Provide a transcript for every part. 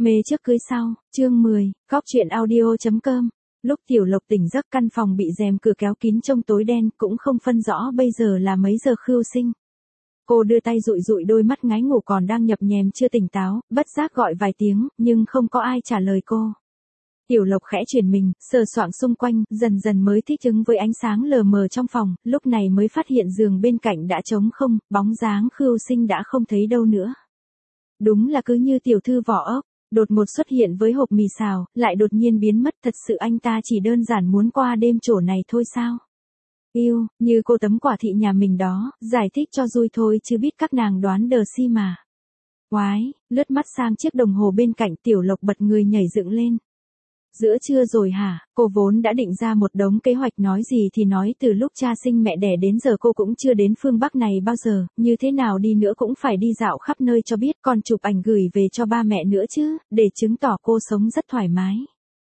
Mê trước cưới sau, chương 10, góc truyện audio.com. Lúc Tiểu Lộc tỉnh giấc căn phòng bị rèm cửa kéo kín trong tối đen cũng không phân rõ bây giờ là mấy giờ Khưu Sinh. Cô đưa tay dụi dụi đôi mắt ngái ngủ còn đang nhập nhèm chưa tỉnh táo, bất giác gọi vài tiếng, nhưng không có ai trả lời cô. Tiểu Lộc khẽ chuyển mình, sờ soạng xung quanh, dần dần mới thích ứng với ánh sáng lờ mờ trong phòng, lúc này mới phát hiện giường bên cạnh đã trống không, bóng dáng Khưu Sinh đã không thấy đâu nữa. Đúng là cứ như tiểu thư vỏ ốc, đột ngột xuất hiện với hộp mì xào, lại đột nhiên biến mất, thật sự anh ta chỉ đơn giản muốn qua đêm chỗ này thôi sao? Yêu, như cô tấm quả thị nhà mình đó, giải thích cho vui thôi chứ biết các nàng đoán đờ si mà. Oái, lướt mắt sang chiếc đồng hồ bên cạnh Tiểu Lộc bật người nhảy dựng lên. Giữa trưa rồi hả, cô vốn đã định ra một đống kế hoạch nói gì thì nói từ lúc cha sinh mẹ đẻ đến giờ cô cũng chưa đến phương Bắc này bao giờ, như thế nào đi nữa cũng phải đi dạo khắp nơi cho biết còn chụp ảnh gửi về cho ba mẹ nữa chứ, để chứng tỏ cô sống rất thoải mái.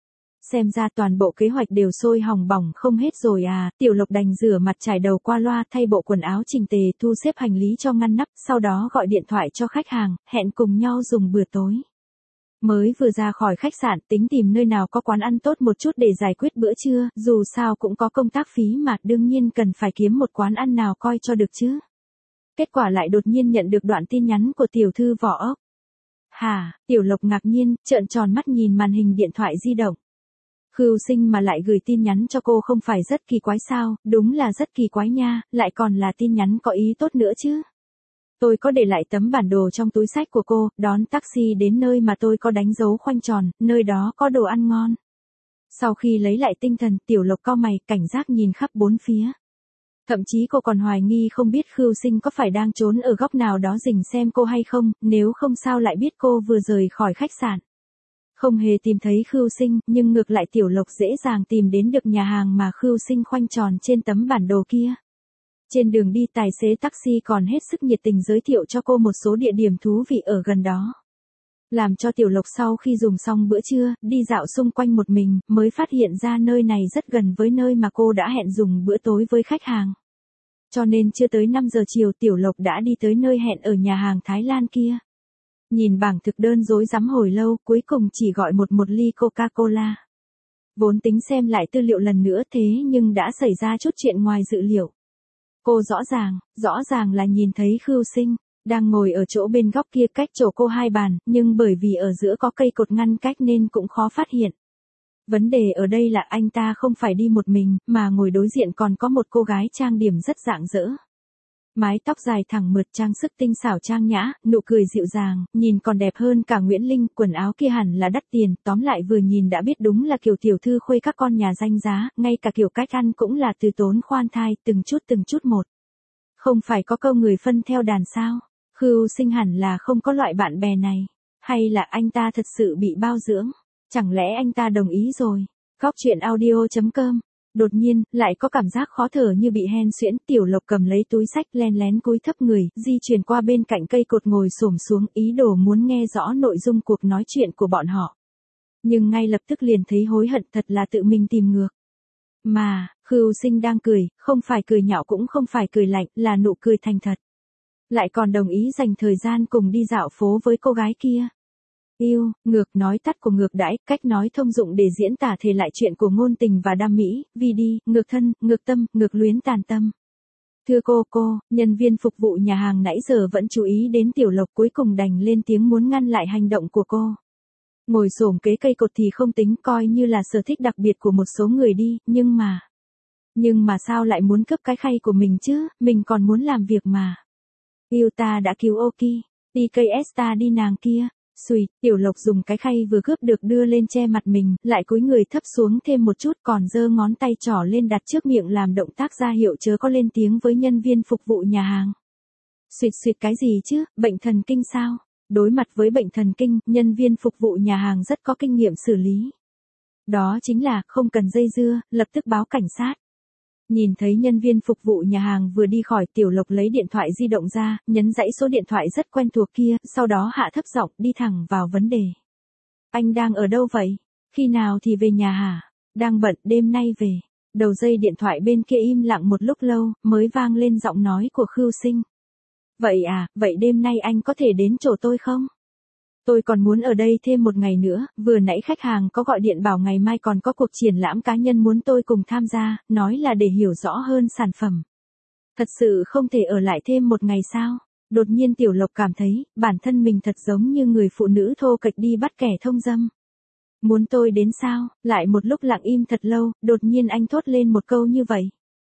Xem ra toàn bộ kế hoạch đều sôi hỏng bỏng không hết rồi à, Tiểu Lộc đành rửa mặt trải đầu qua loa thay bộ quần áo chỉnh tề thu xếp hành lý cho ngăn nắp, sau đó gọi điện thoại cho khách hàng, hẹn cùng nhau dùng bữa tối. Mới vừa ra khỏi khách sạn tính tìm nơi nào có quán ăn tốt một chút để giải quyết bữa trưa, dù sao cũng có công tác phí mà đương nhiên cần phải kiếm một quán ăn nào coi cho được chứ. Kết quả lại đột nhiên nhận được đoạn tin nhắn của tiểu thư vỏ ốc. Hả, Tiểu Lộc ngạc nhiên, trợn tròn mắt nhìn màn hình điện thoại di động. Khưu Sinh mà lại gửi tin nhắn cho cô không phải rất kỳ quái sao, đúng là rất kỳ quái nha, lại còn là tin nhắn có ý tốt nữa chứ. Tôi có để lại tấm bản đồ trong túi xách của cô, đón taxi đến nơi mà tôi có đánh dấu khoanh tròn, nơi đó có đồ ăn ngon. Sau khi lấy lại tinh thần, Tiểu Lộc cau mày, cảnh giác nhìn khắp bốn phía. Thậm chí cô còn hoài nghi không biết Khưu Sinh có phải đang trốn ở góc nào đó rình xem cô hay không, nếu không sao lại biết cô vừa rời khỏi khách sạn. Không hề tìm thấy Khưu Sinh, nhưng ngược lại Tiểu Lộc dễ dàng tìm đến được nhà hàng mà Khưu Sinh khoanh tròn trên tấm bản đồ kia. Trên đường đi tài xế taxi còn hết sức nhiệt tình giới thiệu cho cô một số địa điểm thú vị ở gần đó. Làm cho Tiểu Lộc sau khi dùng xong bữa trưa, đi dạo xung quanh một mình, mới phát hiện ra nơi này rất gần với nơi mà cô đã hẹn dùng bữa tối với khách hàng. Cho nên chưa tới 5 giờ chiều Tiểu Lộc đã đi tới nơi hẹn ở nhà hàng Thái Lan kia. Nhìn bảng thực đơn rối rắm hồi lâu, cuối cùng chỉ gọi một ly Coca-Cola. Vốn tính xem lại tư liệu lần nữa thế nhưng đã xảy ra chút chuyện ngoài dự liệu. Cô rõ ràng là nhìn thấy Khưu Sinh, đang ngồi ở chỗ bên góc kia cách chỗ cô 2 bàn, nhưng bởi vì ở giữa có cây cột ngăn cách nên cũng khó phát hiện. Vấn đề ở đây là anh ta không phải đi một mình, mà ngồi đối diện còn có một cô gái trang điểm rất rạng rỡ. Mái tóc dài thẳng mượt trang sức tinh xảo trang nhã, nụ cười dịu dàng, nhìn còn đẹp hơn cả Nguyễn Linh, quần áo kia hẳn là đắt tiền, tóm lại vừa nhìn đã biết đúng là kiểu tiểu thư khuê các con nhà danh giá, ngay cả kiểu cách ăn cũng là từ tốn khoan thai, từng chút một. Không phải có câu người phân theo đàn sao, Khưu Sinh hẳn là không có loại bạn bè này, hay là anh ta thật sự bị bao dưỡng, chẳng lẽ anh ta đồng ý rồi, góc truyện audio.com. Đột nhiên, lại có cảm giác khó thở như bị hen suyễn, Tiểu Lộc cầm lấy túi xách len lén cúi thấp người, di chuyển qua bên cạnh cây cột ngồi xổm xuống, ý đồ muốn nghe rõ nội dung cuộc nói chuyện của bọn họ. Nhưng ngay lập tức liền thấy hối hận, thật là tự mình tìm ngược. Mà, Khưu Sinh đang cười, không phải cười nhạo cũng không phải cười lạnh, là nụ cười thành thật. Lại còn đồng ý dành thời gian cùng đi dạo phố với cô gái kia. Yêu, ngược nói tắt của ngược đãi, cách nói thông dụng để diễn tả thể lại chuyện của ngôn tình và đam mỹ, vì đi, ngược thân, ngược tâm, ngược luyến tàn tâm. Thưa cô, nhân viên phục vụ nhà hàng nãy giờ vẫn chú ý đến Tiểu Lộc cuối cùng đành lên tiếng muốn ngăn lại hành động của cô. Ngồi xổm kế cây cột thì không tính coi như là sở thích đặc biệt của một số người đi, nhưng mà sao lại muốn cướp cái khay của mình chứ, mình còn muốn làm việc mà. Yêu ta đã cứu Oki, TKS ta đi nàng kia. Xùi, Tiểu Lộc dùng cái khay vừa cướp được đưa lên che mặt mình, lại cúi người thấp xuống thêm một chút còn giơ ngón tay trỏ lên đặt trước miệng làm động tác ra hiệu chớ có lên tiếng với nhân viên phục vụ nhà hàng. Xuyệt cái gì chứ, bệnh thần kinh sao? Đối mặt với bệnh thần kinh, nhân viên phục vụ nhà hàng rất có kinh nghiệm xử lý. Đó chính là, không cần dây dưa, lập tức báo cảnh sát. Nhìn thấy nhân viên phục vụ nhà hàng vừa đi khỏi, Tiểu Lộc lấy điện thoại di động ra, nhấn dãy số điện thoại rất quen thuộc kia, sau đó hạ thấp giọng, đi thẳng vào vấn đề. Anh đang ở đâu vậy? Khi nào thì về nhà hả? Đang bận, đêm nay về. Đầu dây điện thoại bên kia im lặng một lúc lâu, mới vang lên giọng nói của Khưu Sinh. Vậy à, vậy đêm nay anh có thể đến chỗ tôi không? Tôi còn muốn ở đây thêm một ngày nữa, vừa nãy khách hàng có gọi điện bảo ngày mai còn có cuộc triển lãm cá nhân muốn tôi cùng tham gia, nói là để hiểu rõ hơn sản phẩm. Thật sự không thể ở lại thêm một ngày sao? Đột nhiên Tiểu Lộc cảm thấy, bản thân mình thật giống như người phụ nữ thô kệch đi bắt kẻ thông dâm. Muốn tôi đến sao? Lại một lúc lặng im thật lâu, đột nhiên anh thốt lên một câu như vậy.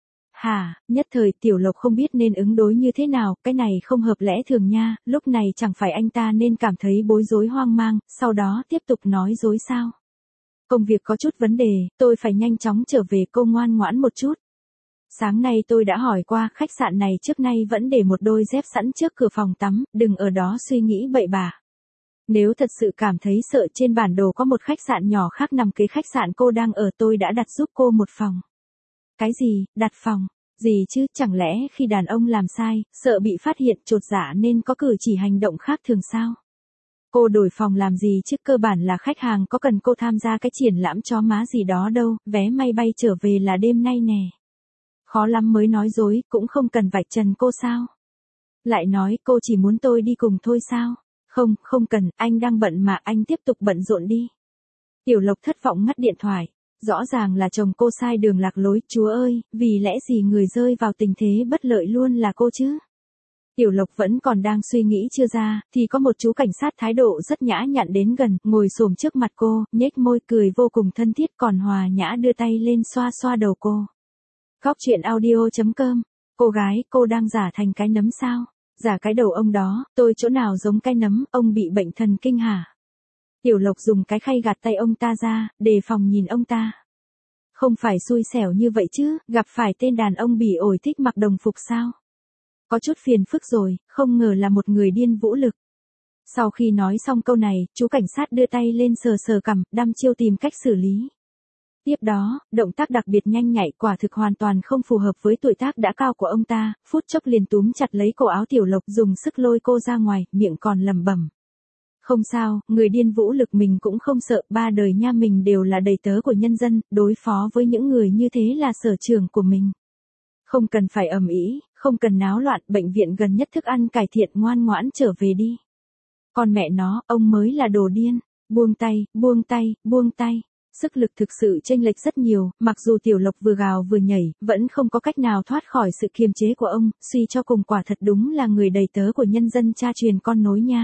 Hả, nhất thời Tiểu Lộc không biết nên ứng đối như thế nào, cái này không hợp lẽ thường nha, lúc này chẳng phải anh ta nên cảm thấy bối rối hoang mang, sau đó tiếp tục nói dối sao. Công việc có chút vấn đề, tôi phải nhanh chóng trở về, cô ngoan ngoãn một chút. Sáng nay tôi đã hỏi qua, khách sạn này trước nay vẫn để một đôi dép sẵn trước cửa phòng tắm, đừng ở đó suy nghĩ bậy bạ. Nếu thật sự cảm thấy sợ, trên bản đồ có một khách sạn nhỏ khác nằm kế khách sạn cô đang ở, tôi đã đặt giúp cô một phòng. Cái gì, đặt phòng? Gì chứ, chẳng lẽ khi đàn ông làm sai, sợ bị phát hiện chột dạ nên có cử chỉ hành động khác thường sao? Cô đổi phòng làm gì chứ, cơ bản là khách hàng có cần cô tham gia cái triển lãm chó má gì đó đâu, vé máy bay trở về là đêm nay nè. Khó lắm mới nói dối, cũng không cần vạch trần cô sao? Lại nói cô chỉ muốn tôi đi cùng thôi sao? Không, không cần, anh đang bận mà, anh tiếp tục bận rộn đi. Tiểu Lộc thất vọng ngắt điện thoại. Rõ ràng là chồng cô sai đường lạc lối, Chúa ơi, vì lẽ gì người rơi vào tình thế bất lợi luôn là cô chứ? Tiểu Lộc vẫn còn đang suy nghĩ chưa ra, thì có một chú cảnh sát thái độ rất nhã nhặn đến gần, ngồi xổm trước mặt cô, nhếch môi cười vô cùng thân thiết, còn hòa nhã đưa tay lên xoa xoa đầu cô. Góc truyện audio.com. Cô gái, cô đang giả thành cái nấm sao? Giả cái đầu ông đó, tôi chỗ nào giống cái nấm, ông bị bệnh thần kinh hả? Tiểu Lộc dùng cái khay gạt tay ông ta ra, đề phòng nhìn ông ta. Không phải xui xẻo như vậy chứ, gặp phải tên đàn ông bỉ ổi thích mặc đồng phục sao? Có chút phiền phức rồi, không ngờ là một người điên vũ lực. Sau khi nói xong câu này, chú cảnh sát đưa tay lên sờ sờ cằm, đăm chiêu tìm cách xử lý. Tiếp đó, động tác đặc biệt nhanh nhạy, quả thực hoàn toàn không phù hợp với tuổi tác đã cao của ông ta, phút chốc liền túm chặt lấy cổ áo Tiểu Lộc, dùng sức lôi cô ra ngoài, miệng còn lẩm bẩm. Không sao, người điên vũ lực mình cũng không sợ, ba đời nha mình đều là đầy tớ của nhân dân, đối phó với những người như thế là sở trường của mình. Không cần phải ầm ĩ, không cần náo loạn, bệnh viện gần nhất thức ăn cải thiện, ngoan ngoãn trở về đi. Còn mẹ nó, ông mới là đồ điên, buông tay, buông tay, buông tay. Sức lực thực sự chênh lệch rất nhiều, mặc dù Tiểu Lộc vừa gào vừa nhảy, vẫn không có cách nào thoát khỏi sự kiềm chế của ông, suy cho cùng quả thật đúng là người đầy tớ của nhân dân, cha truyền con nối nha.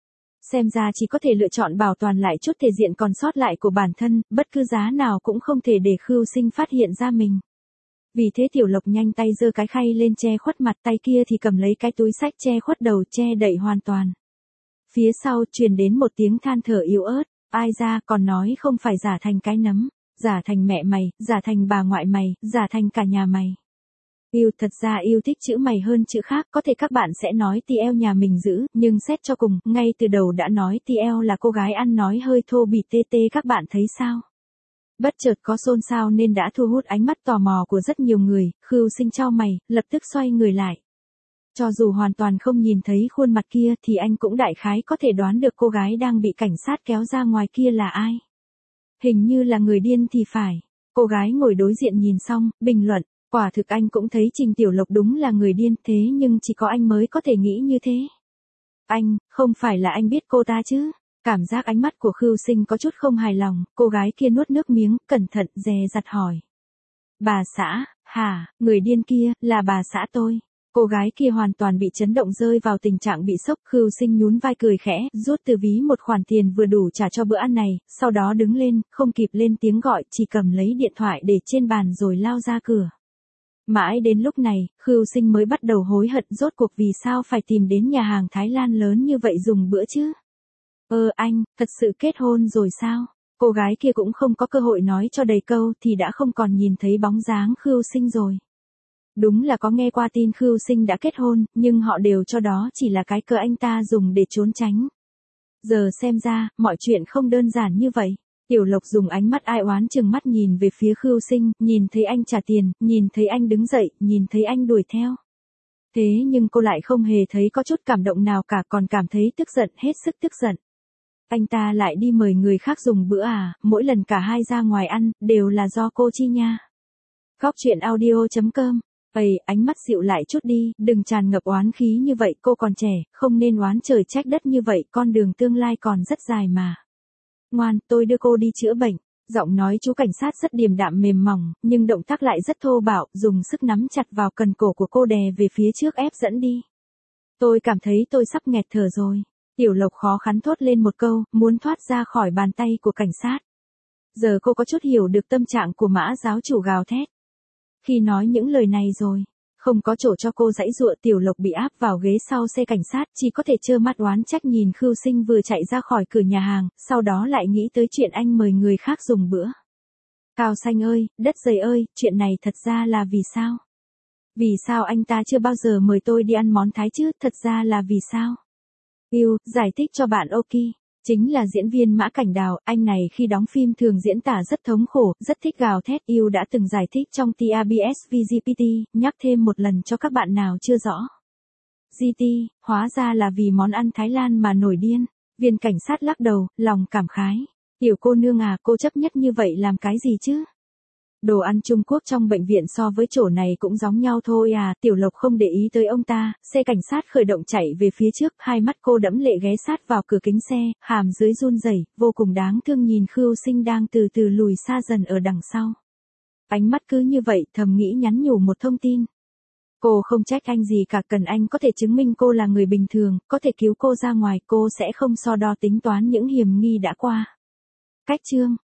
Xem ra chỉ có thể lựa chọn bảo toàn lại chút thể diện còn sót lại của bản thân, bất cứ giá nào cũng không thể để Khưu Sinh phát hiện ra mình. Vì thế Tiểu Lộc nhanh tay giơ cái khay lên che khuất mặt, tay kia thì cầm lấy cái túi xách che khuất đầu, che đậy hoàn toàn. Phía sau truyền đến một tiếng than thở yếu ớt, ai ra, còn nói không phải giả thành cái nấm, giả thành mẹ mày, giả thành bà ngoại mày, giả thành cả nhà mày. Yêu, thật ra yêu thích chữ mày hơn chữ khác, có thể các bạn sẽ nói TL nhà mình dữ, nhưng xét cho cùng, ngay từ đầu đã nói TL là cô gái ăn nói hơi thô bỉ tê tê, các bạn thấy sao? Bất chợt có xôn xao nên đã thu hút ánh mắt tò mò của rất nhiều người, Khưu Sinh chau mày, lập tức xoay người lại. Cho dù hoàn toàn không nhìn thấy khuôn mặt kia thì anh cũng đại khái có thể đoán được cô gái đang bị cảnh sát kéo ra ngoài kia là ai. Hình như là người điên thì phải. Cô gái ngồi đối diện nhìn xong, bình luận, quả thực anh cũng thấy Trình Tiểu Lộc đúng là người điên, thế nhưng chỉ có anh mới có thể nghĩ như thế. Anh, không phải là anh biết cô ta chứ? Cảm giác ánh mắt của Khưu Sinh có chút không hài lòng, cô gái kia nuốt nước miếng, cẩn thận, dè dặt hỏi. Bà xã, hả, người điên kia, là bà xã tôi. Cô gái kia hoàn toàn bị chấn động, rơi vào tình trạng bị sốc. Khưu Sinh nhún vai cười khẽ, rút từ ví một khoản tiền vừa đủ trả cho bữa ăn này, sau đó đứng lên, không kịp lên tiếng gọi, chỉ cầm lấy điện thoại để trên bàn rồi lao ra cửa. Mãi đến lúc này, Khưu Sinh mới bắt đầu hối hận, rốt cuộc vì sao phải tìm đến nhà hàng Thái Lan lớn như vậy dùng bữa chứ? Anh, thật sự kết hôn rồi sao? Cô gái kia cũng không có cơ hội nói cho đầy câu thì đã không còn nhìn thấy bóng dáng Khưu Sinh rồi. Đúng là có nghe qua tin Khưu Sinh đã kết hôn, nhưng họ đều cho đó chỉ là cái cớ anh ta dùng để trốn tránh. Giờ xem ra, mọi chuyện không đơn giản như vậy. Tiểu Lộc dùng ánh mắt ai oán chừng mắt nhìn về phía Khưu Sinh, nhìn thấy anh trả tiền, nhìn thấy anh đứng dậy, nhìn thấy anh đuổi theo. Thế nhưng cô lại không hề thấy có chút cảm động nào cả, còn cảm thấy tức giận, hết sức tức giận. Anh ta lại đi mời người khác dùng bữa à, mỗi lần cả hai ra ngoài ăn, đều là do cô chi nha. Góc truyện audio.com Ây, ánh mắt dịu lại chút đi, đừng tràn ngập oán khí như vậy, cô còn trẻ, không nên oán trời trách đất như vậy, con đường tương lai còn rất dài mà. Ngoan, tôi đưa cô đi chữa bệnh. Giọng nói chú cảnh sát rất điềm đạm mềm mỏng, nhưng động tác lại rất thô bạo, dùng sức nắm chặt vào cần cổ của cô đè về phía trước ép dẫn đi. Tôi cảm thấy tôi sắp nghẹt thở rồi. Tiểu Lộc khó khăn thốt lên một câu, muốn thoát ra khỏi bàn tay của cảnh sát. Giờ cô có chút hiểu được tâm trạng của Mã giáo chủ gào thét. Khi nói những lời này rồi, không có chỗ cho cô giãy giụa, Tiểu Lộc bị áp vào ghế sau xe cảnh sát, chỉ có thể trơ mắt oán trách nhìn Khưu Sinh vừa chạy ra khỏi cửa nhà hàng, sau đó lại nghĩ tới chuyện anh mời người khác dùng bữa. Cao Xanh ơi, đất dày ơi, chuyện này thật ra là vì sao? Vì sao anh ta chưa bao giờ mời tôi đi ăn món Thái chứ, thật ra là vì sao? Giải thích cho bạn Oki. Chính là diễn viên Mã Cảnh Đào, anh này khi đóng phim thường diễn tả rất thống khổ, rất thích gào thét. Đã từng giải thích trong TRBS VGPT, nhắc thêm một lần cho các bạn nào chưa rõ. GT, hóa ra là vì món ăn Thái Lan mà nổi điên. Viên cảnh sát lắc đầu, lòng cảm khái. Tiểu cô nương à, cô chấp nhất như vậy làm cái gì chứ? Đồ ăn Trung Quốc trong bệnh viện so với chỗ này cũng giống nhau thôi à, Tiểu Lộc không để ý tới ông ta, xe cảnh sát khởi động chạy về phía trước, hai mắt cô đẫm lệ ghé sát vào cửa kính xe, hàm dưới run rẩy, vô cùng đáng thương nhìn Khưu Sinh đang từ từ lùi xa dần ở đằng sau. Ánh mắt cứ như vậy, thầm nghĩ nhắn nhủ một thông tin. Cô không trách anh gì cả, cần anh có thể chứng minh cô là người bình thường, có thể cứu cô ra ngoài, cô sẽ không so đo tính toán những hiểm nghi đã qua. Cách chương